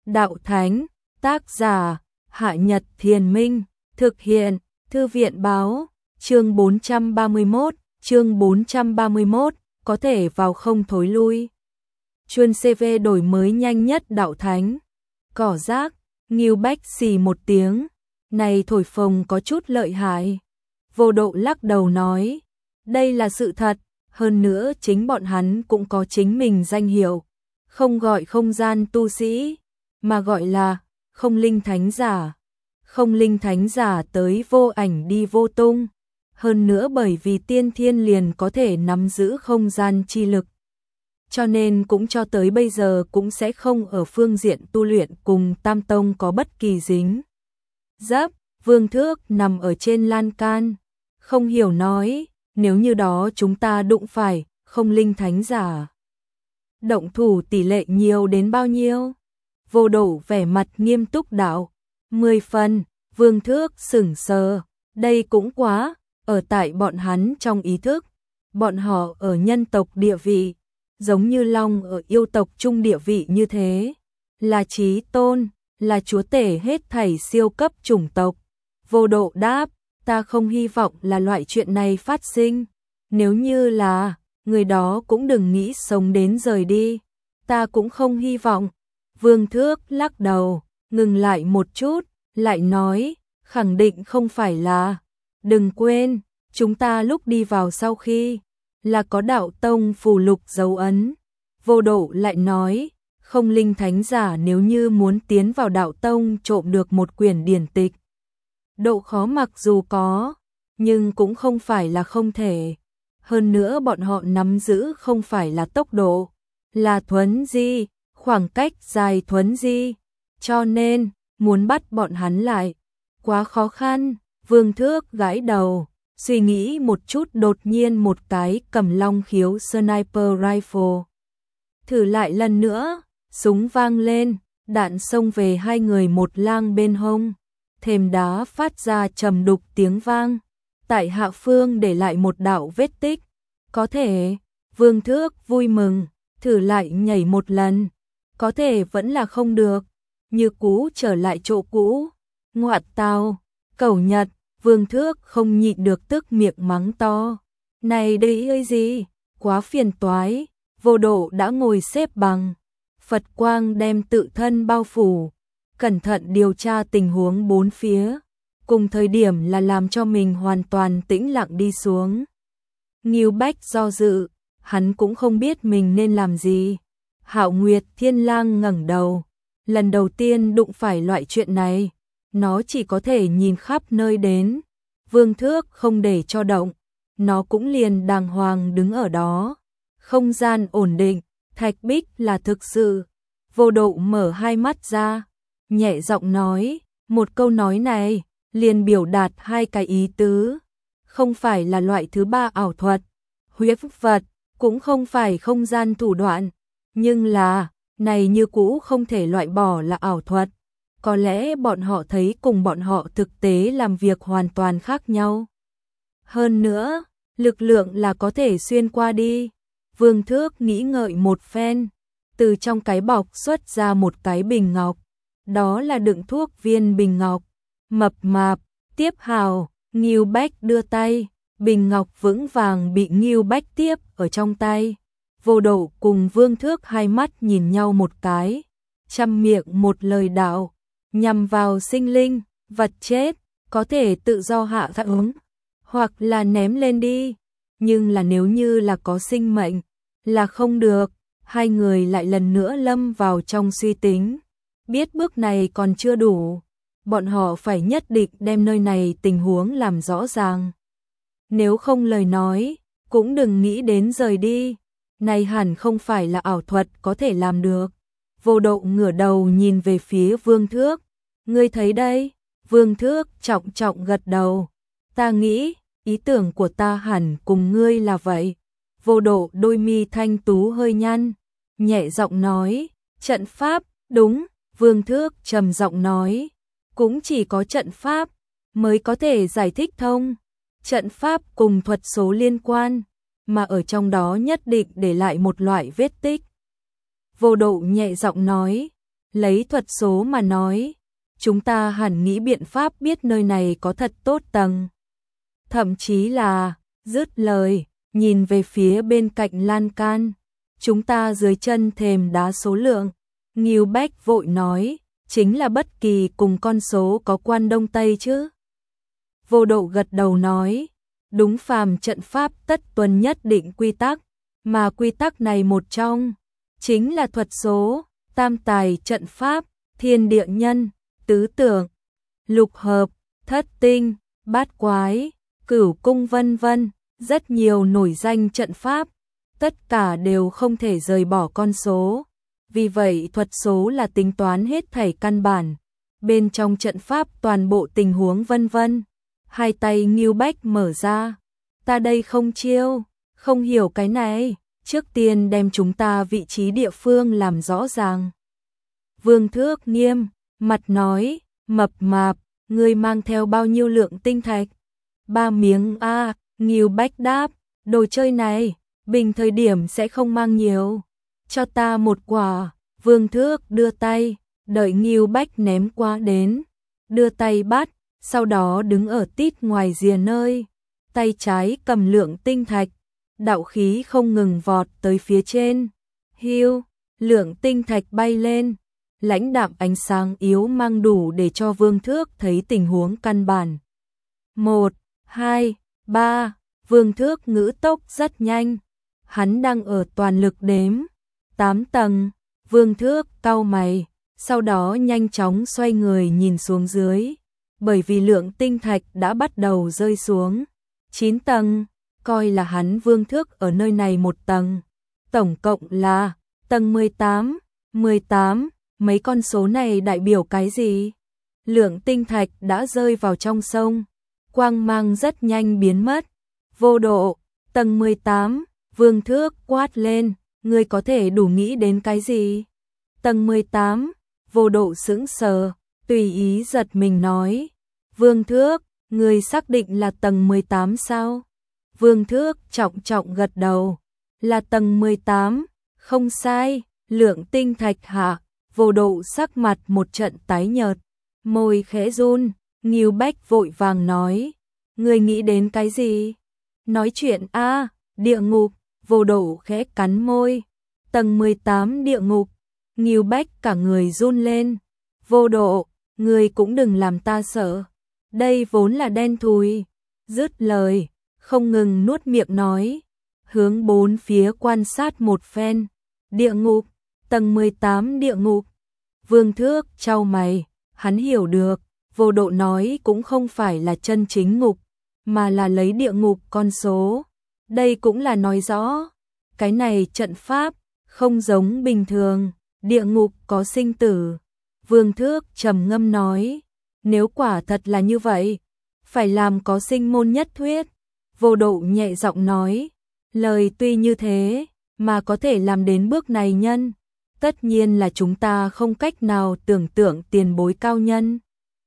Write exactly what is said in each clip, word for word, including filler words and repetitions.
đạo thánh, tác giả, Hạ Nhật Thiền Minh, thực hiện, Thư viện báo, chương bốn trăm ba mươi mốt, chương bốn trăm ba mươi mốt, có thể vào không thối lui. Chuân xê vê đổi mới nhanh nhất đạo thánh. Cỏ rác, Ngưu Bách xì một tiếng, này thổi phồng có chút lợi hại. Vô Độ lắc đầu nói, đây là sự thật, hơn nữa chính bọn hắn cũng có chính mình danh hiệu, không gọi không gian tu sĩ, mà gọi là không linh thánh giả. Không linh thánh giả tới vô ảnh đi vô tung, hơn nữa bởi vì tiên thiên liền có thể nắm giữ không gian chi lực. Cho nên cũng cho tới bây giờ cũng sẽ không ở phương diện tu luyện cùng Tam Tông có bất kỳ dính. Dấp, Vương Thước nằm ở trên lan can, không hiểu nói, nếu như đó chúng ta đụng phải, không linh thánh giả. Động thủ tỷ lệ nhiều đến bao nhiêu? Vô Độ vẻ mặt nghiêm túc đạo, mười phần, Vương Thước sững sờ, đây cũng quá, ở tại bọn hắn trong ý thức, bọn họ ở nhân tộc địa vị, giống như Long ở yêu tộc trung địa vị như thế, là chí tôn, là chúa tể hết thảy siêu cấp chủng tộc. Vô Độ đáp, ta không hy vọng là loại chuyện này phát sinh, nếu như là, người đó cũng đừng nghĩ sống đến rời đi, ta cũng không hy vọng. Vương Thước lắc đầu, ngừng lại một chút, lại nói, khẳng định không phải là, đừng quên, chúng ta lúc đi vào sau khi, là có đạo tông phù lục dấu ấn. Vô Độ lại nói, không linh thánh giả nếu như muốn tiến vào đạo tông trộm được một quyển điển tịch. Độ khó mặc dù có, nhưng cũng không phải là không thể. Hơn nữa bọn họ nắm giữ không phải là tốc độ, là thuấn di, khoảng cách dài thuấn di. Cho nên, muốn bắt bọn hắn lại, quá khó khăn. Vương Thước gãi đầu, suy nghĩ một chút đột nhiên một cái cầm long khiếu sniper rifle. Thử lại lần nữa, súng vang lên, đạn xông về hai người một lang bên hông. Thềm đá phát ra trầm đục tiếng vang, tại hạ phương để lại một đạo vết tích. Có thể, Vương Thước vui mừng, thử lại nhảy một lần, có thể vẫn là không được, như cũ trở lại chỗ cũ. Ngoạt tào, cẩu Nhật, Vương Thước không nhịn được tức miệng mắng to. Này đây ơi gì, quá phiền toái. Vô Độ đã ngồi xếp bằng, Phật quang đem tự thân bao phủ, cẩn thận điều tra tình huống bốn phía, cùng thời điểm là làm cho mình hoàn toàn tĩnh lặng đi xuống. Ngưu Bách do dự, hắn cũng không biết mình nên làm gì. Hạo Nguyệt Thiên Lang ngẩng đầu, lần đầu tiên đụng phải loại chuyện này, nó chỉ có thể nhìn khắp nơi đến. Vương Thước không để cho động, nó cũng liền đàng hoàng đứng ở đó. Không gian ổn định, thạch bích là thực sự. Vô Độ mở hai mắt ra, nhẹ giọng nói, một câu nói này, liền biểu đạt hai cái ý tứ. Không phải là loại thứ ba ảo thuật, huyết vật, cũng không phải không gian thủ đoạn, nhưng là, này như cũ không thể loại bỏ là ảo thuật. Có lẽ bọn họ thấy cùng bọn họ thực tế làm việc hoàn toàn khác nhau. Hơn nữa, lực lượng là có thể xuyên qua đi. Vương Thước nghĩ ngợi một phen, từ trong cái bọc xuất ra một cái bình ngọc. Đó là đựng thuốc viên bình ngọc. Mập mạp, tiếp hào, Ngưu Bách đưa tay, bình ngọc vững vàng bị Ngưu Bách tiếp ở trong tay. Vô Độ cùng Vương Thước hai mắt nhìn nhau một cái, chăm miệng một lời đạo, nhằm vào sinh linh, vật chết, có thể tự do hạ thạ ứng, hoặc là ném lên đi, nhưng là nếu như là có sinh mệnh, là không được. Hai người lại lần nữa lâm vào trong suy tính, biết bước này còn chưa đủ, bọn họ phải nhất định đem nơi này tình huống làm rõ ràng. Nếu không lời nói, cũng đừng nghĩ đến rời đi, này hẳn không phải là ảo thuật có thể làm được. Vô Độ ngửa đầu nhìn về phía Vương Thước, ngươi thấy đây? Vương Thước trọng trọng gật đầu, ta nghĩ, ý tưởng của ta hẳn cùng ngươi là vậy. Vô Độ đôi mi thanh tú hơi nhăn, nhẹ giọng nói, trận pháp, đúng. Vương Thước trầm giọng nói, cũng chỉ có trận pháp mới có thể giải thích thông. Trận pháp cùng thuật số liên quan, mà ở trong đó nhất định để lại một loại vết tích. Vô Độ nhẹ giọng nói, lấy thuật số mà nói, chúng ta hẳn nghĩ biện pháp biết nơi này có thật tốt tầng. Thậm chí là, dứt lời, nhìn về phía bên cạnh lan can, chúng ta dưới chân thềm đá số lượng. Ngưu Bách vội nói, chính là bất kỳ cùng con số có quan đông tây chứ. Vô Độ gật đầu nói, đúng, phàm trận pháp tất tuân nhất định quy tắc, mà quy tắc này một trong, chính là thuật số, tam tài trận pháp, thiên địa nhân, tứ tưởng, lục hợp, thất tinh, bát quái, cửu cung vân vân, rất nhiều nổi danh trận pháp, tất cả đều không thể rời bỏ con số. Vì vậy thuật số là tính toán hết thảy căn bản, bên trong trận pháp toàn bộ tình huống vân vân. Hai tay Ngưu Bách mở ra, ta đây không chiêu, không hiểu cái này, trước tiên đem chúng ta vị trí địa phương làm rõ ràng. Vương Thước nghiêm mặt nói, mập mạp, ngươi mang theo bao nhiêu lượng tinh thạch? Ba miếng a. À, Ngưu Bách đáp, đồ chơi này, bình thời điểm sẽ không mang nhiều, cho ta một quả. Vương Thước đưa tay, đợi Ngưu Bách ném qua đến, đưa tay bắt, sau đó đứng ở tít ngoài rìa nơi, tay trái cầm lượng tinh thạch, đạo khí không ngừng vọt tới phía trên. Hiu, lượng tinh thạch bay lên, lãnh đạm ánh sáng yếu mang đủ để cho Vương Thước thấy tình huống căn bản. Một, hai, ba, Vương Thước ngữ tốc rất nhanh, hắn đang ở toàn lực đếm, tám tầng. Vương Thước cau mày, sau đó nhanh chóng xoay người nhìn xuống dưới, bởi vì lượng tinh thạch đã bắt đầu rơi xuống. chín tầng, coi là hắn Vương Thước ở nơi này một tầng, tổng cộng là tầng mười tám, mười tám, mấy con số này đại biểu cái gì? Lượng tinh thạch đã rơi vào trong sông, quang mang rất nhanh biến mất. Vô Độ, tầng mười tám, Vương Thước quát lên, ngươi có thể đủ nghĩ đến cái gì? Tầng mười tám, Vô Độ sững sờ, tùy ý giật mình nói, Vương Thước, ngươi xác định là tầng mười tám sao? Vương Thước trọng trọng gật đầu, là tầng mười tám, không sai. Lượng tinh thạch hạ. Vô Độ sắc mặt một trận tái nhợt, môi khẽ run. Ngưu Bách vội vàng nói, ngươi nghĩ đến cái gì? Nói chuyện a. À, địa ngục. Vô Độ khẽ cắn môi, tầng mười tám địa ngục. Ngưu Bách cả người run lên, Vô Độ, ngươi cũng đừng làm ta sợ, đây vốn là đen thui. Dứt lời, không ngừng nuốt miệng nói, hướng bốn phía quan sát một phen. Địa ngục, tầng mười tám địa ngục. Vương Thước chau mày, hắn hiểu được, Vô Độ nói cũng không phải là chân chính ngục, mà là lấy địa ngục con số. Đây cũng là nói rõ, cái này trận pháp không giống bình thường, địa ngục có sinh tử. Vương Thước trầm ngâm nói, nếu quả thật là như vậy, phải làm có sinh môn nhất thuyết. Vô Độ nhẹ giọng nói, lời tuy như thế, mà có thể làm đến bước này nhân, tất nhiên là chúng ta không cách nào tưởng tượng tiền bối cao nhân.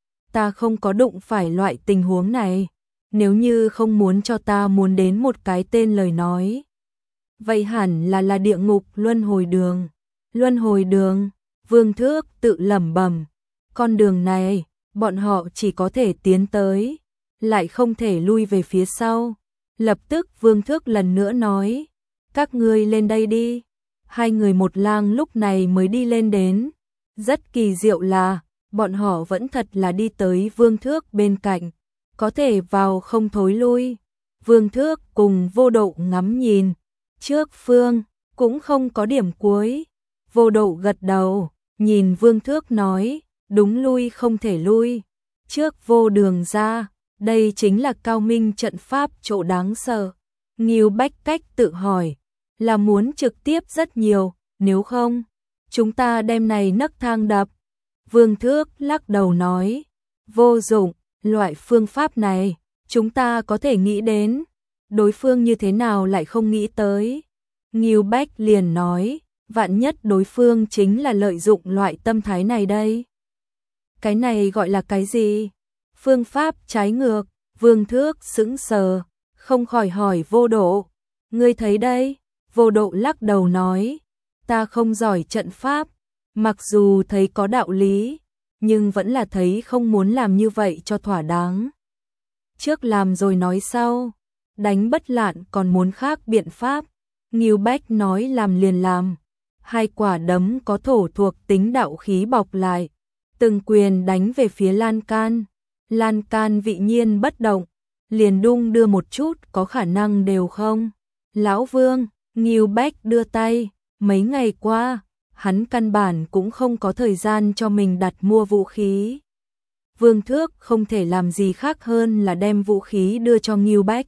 Ta không có đụng phải loại tình huống này, nếu như không muốn cho ta muốn đến một cái tên lời nói. Vậy hẳn là là địa ngục luân hồi đường. Luân hồi đường, Vương Thước tự lẩm bẩm, con đường này, bọn họ chỉ có thể tiến tới, lại không thể lui về phía sau. Lập tức Vương Thước lần nữa nói, các ngươi lên đây đi. Hai người một lang lúc này mới đi lên đến. Rất kỳ diệu là, bọn họ vẫn thật là đi tới Vương Thước bên cạnh, có thể vào không thối lui. Vương Thước cùng Vô Độ ngắm nhìn, trước phương, cũng không có điểm cuối. Vô Độ gật đầu, nhìn Vương Thước nói, đúng lui không thể lui. Trước vô đường ra, đây chính là cao minh trận pháp chỗ đáng sợ. Ngưu Bách cách tự hỏi, là muốn trực tiếp rất nhiều, nếu không, chúng ta đem này nấc thang đập. Vương Thước lắc đầu nói, vô dụng, loại phương pháp này, chúng ta có thể nghĩ đến, đối phương như thế nào lại không nghĩ tới. Ngưu Bách liền nói, vạn nhất đối phương chính là lợi dụng loại tâm thái này đây. Cái này gọi là cái gì? Phương pháp trái ngược. Vương Thước sững sờ, không khỏi hỏi Vô Độ, ngươi thấy đây? Vô Độ lắc đầu nói, ta không giỏi trận pháp, Mặc dù thấy có đạo lý, nhưng vẫn là thấy không muốn làm như vậy cho thỏa đáng. Trước làm rồi nói sau, đánh bất lạn còn muốn khác biện pháp. Ngưu Bách nói làm liền làm, hai quả đấm có thổ thuộc tính đạo khí bọc lại, từng quyền đánh về phía lan can. Lan can vị nhiên bất động, liền đung đưa một chút, có khả năng đều không. Lão Vương, Ngưu Bách đưa tay, mấy ngày qua, hắn căn bản cũng không có thời gian cho mình đặt mua vũ khí. Vương Thước không thể làm gì khác hơn là đem vũ khí đưa cho Ngưu Bách.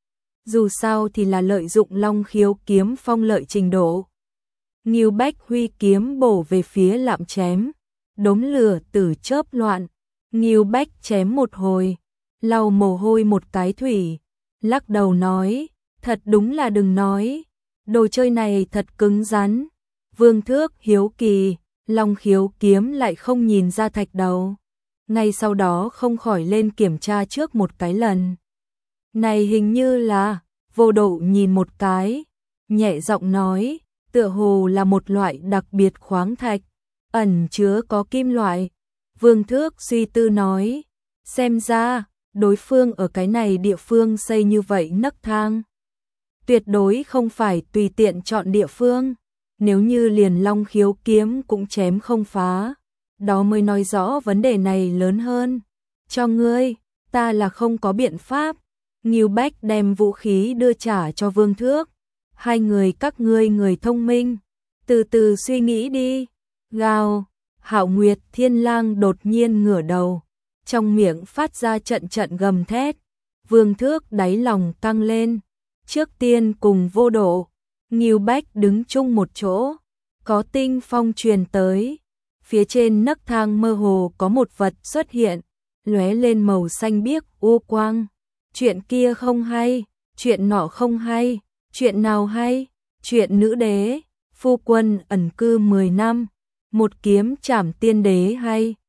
Dù sao thì là lợi dụng Long Khiếu kiếm phong lợi trình độ. Ngưu Bách huy kiếm bổ về phía Lạm chém, đốm lửa tử chớp loạn. Ngưu Bách chém một hồi, lau mồ hôi một cái thủy, lắc đầu nói, thật đúng là đừng nói, đồ chơi này thật cứng rắn. Vương Thước hiếu kỳ, Long Khiếu kiếm lại không nhìn ra thạch đầu. Ngay sau đó không khỏi lên kiểm tra trước một cái lần. Này hình như là, Vô Độ nhìn một cái, nhẹ giọng nói, tựa hồ là một loại đặc biệt khoáng thạch, ẩn chứa có kim loại. Vương Thước suy tư nói, xem ra, đối phương ở cái này địa phương xây như vậy nấc thang. Tuyệt đối không phải tùy tiện chọn địa phương, nếu như liền Long Khiếu kiếm cũng chém không phá, đó mới nói rõ vấn đề này lớn hơn. Cho ngươi, ta là không có biện pháp. Ngưu Bách đem vũ khí đưa trả cho Vương Thước. Hai người các ngươi người thông minh, từ từ suy nghĩ đi. Gào, Hạo Nguyệt Thiên Lang đột nhiên ngửa đầu, trong miệng phát ra trận trận gầm thét. Vương Thước đáy lòng căng lên, trước tiên cùng Vô Độ, Ngưu Bách đứng chung một chỗ, có tinh phong truyền tới. Phía trên nấc thang mơ hồ có một vật xuất hiện, lóe lên màu xanh biếc u quang. Chuyện kia không hay, chuyện nọ không hay, chuyện nào hay? Chuyện nữ đế, phu quân ẩn cư mười năm, một kiếm trảm tiên đế hay?